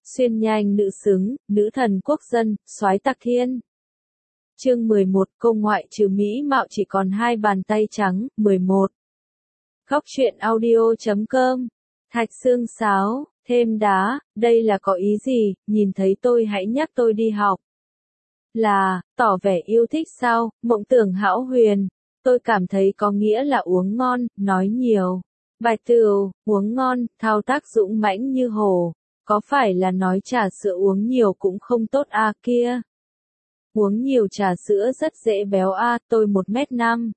Xuyên nhanh nữ xứng, nữ thần quốc dân, soái Tạc Thiên. Chương 11, cô ngoại trừ mỹ mạo chỉ còn hai bàn tay trắng, 11. Góc truyện audio.com. Thạch Xương Sáo, thêm đá, đây là có ý gì, nhìn thấy tôi hãy nhắc tôi đi học. Là, tỏ vẻ yêu thích sao, mộng tưởng hão huyền. Tôi cảm thấy có nghĩa là uống ngon, nói nhiều. Bài tửu, uống ngon, thao tác dũng mãnh như hổ. Có phải là nói trà sữa uống nhiều cũng không tốt à kia? Uống nhiều trà sữa rất dễ béo à, tôi 1m5.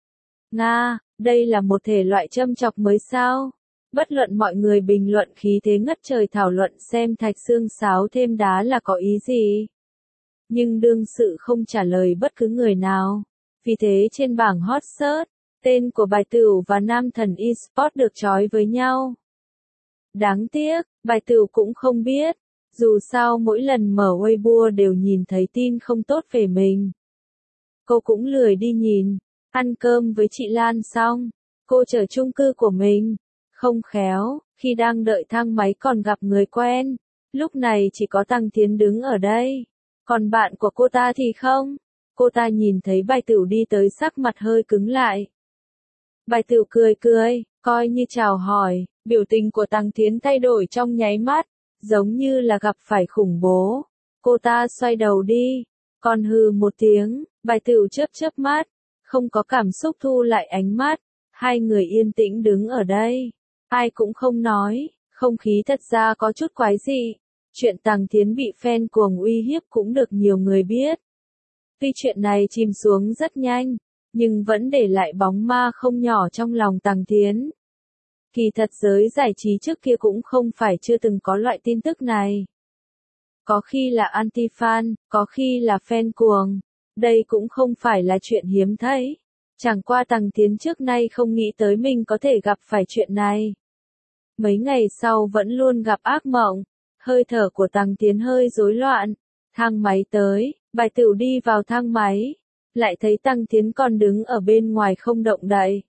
Nga, đây là một thể loại châm chọc mới sao? Bất luận mọi người bình luận khí thế ngất trời thảo luận xem Thạch Xương Sáo thêm đá là có ý gì. Nhưng đương sự không trả lời bất cứ người nào. Vì thế trên bảng hot search, tên của bài tửu và nam thần eSports được trói với nhau. Đáng tiếc, bài tửu cũng không biết. Dù sao mỗi lần mở Weibo đều nhìn thấy tin không tốt về mình. Cô cũng lười đi nhìn. Ăn cơm với chị Lan xong, cô trở chung cư của mình. Không khéo, khi đang đợi thang máy còn gặp người quen. Lúc này chỉ có Tăng Tiến đứng ở đây. Còn bạn của cô ta thì không. Cô ta nhìn thấy bài tửu đi tới sắc mặt hơi cứng lại. Bài tửu cười cười, coi như chào hỏi. Biểu tình của Tăng Tiến thay đổi trong nháy mắt, giống như là gặp phải khủng bố. Cô ta xoay đầu đi, còn hừ một tiếng, bài tửu chớp mắt, không có cảm xúc thu lại ánh mắt. Hai người yên tĩnh đứng ở đây, ai cũng không nói, không khí thật ra có chút quái dị. Chuyện Tăng Tiến bị fan cuồng uy hiếp cũng được nhiều người biết. Tuy chuyện này chìm xuống rất nhanh, nhưng vẫn để lại bóng ma không nhỏ trong lòng Tăng Tiến. Kỳ thật giới giải trí trước kia cũng không phải chưa từng có loại tin tức này. Có khi là anti-fan, có khi là fan cuồng. Đây cũng không phải là chuyện hiếm thấy. Chẳng qua Tăng Tiến trước nay không nghĩ tới mình có thể gặp phải chuyện này. Mấy ngày sau vẫn luôn gặp ác mộng. Hơi thở của Tăng Tiến hơi rối loạn. Thang máy tới, bài tửu đi vào thang máy. Lại thấy Tăng Tiến còn đứng ở bên ngoài không động đậy.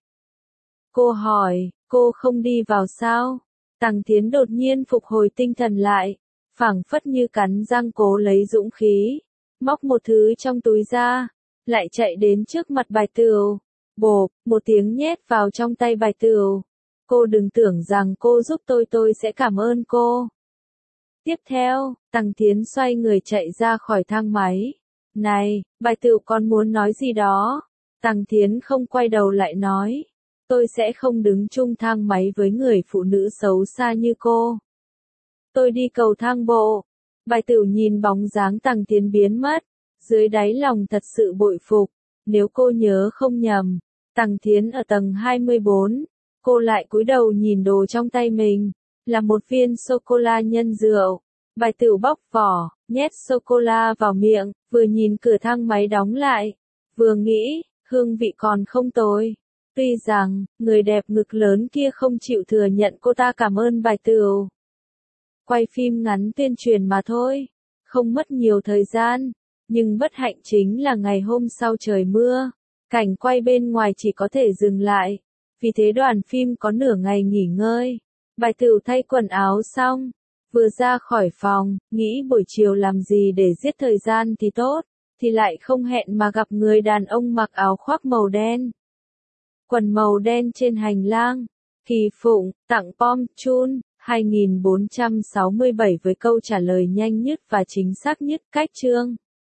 Cô hỏi, cô không đi vào sao? Tăng Tiến đột nhiên phục hồi tinh thần lại, phảng phất như cắn răng cố lấy dũng khí, móc một thứ trong túi ra, lại chạy đến trước mặt bài tửu, bộp, một tiếng nhét vào trong tay bài tửu. Cô đừng tưởng rằng cô giúp tôi sẽ cảm ơn cô. Tiếp theo, Tăng Tiến xoay người chạy ra khỏi thang máy. Này, bài tửu còn muốn nói gì đó? Tăng Tiến không quay đầu lại nói. Tôi sẽ không đứng chung thang máy với người phụ nữ xấu xa như cô. Tôi đi cầu thang bộ. Bài tửu nhìn bóng dáng Tăng Tiến biến mất. Dưới đáy lòng thật sự bội phục. Nếu cô nhớ không nhầm, Tăng Tiến ở tầng 24. Cô lại cúi đầu nhìn đồ trong tay mình. Là một viên sô-cô-la nhân rượu. Bài tửu bóc vỏ, nhét sô-cô-la vào miệng, vừa nhìn cửa thang máy đóng lại. Vừa nghĩ, hương vị còn không tồi. Tuy rằng, người đẹp ngực lớn kia không chịu thừa nhận cô ta cảm ơn bài tửu. Quay phim ngắn tuyên truyền mà thôi, không mất nhiều thời gian, nhưng bất hạnh chính là ngày hôm sau trời mưa, cảnh quay bên ngoài chỉ có thể dừng lại, vì thế đoàn phim có nửa ngày nghỉ ngơi. Bài tửu thay quần áo xong, vừa ra khỏi phòng, nghĩ buổi chiều làm gì để giết thời gian thì tốt, thì lại không hẹn mà gặp người đàn ông mặc áo khoác màu đen. Quần màu đen trên hành lang. Kỳ Phụng, tặng Pom Chun, 2467 với câu trả lời nhanh nhất và chính xác nhất. Cách chương.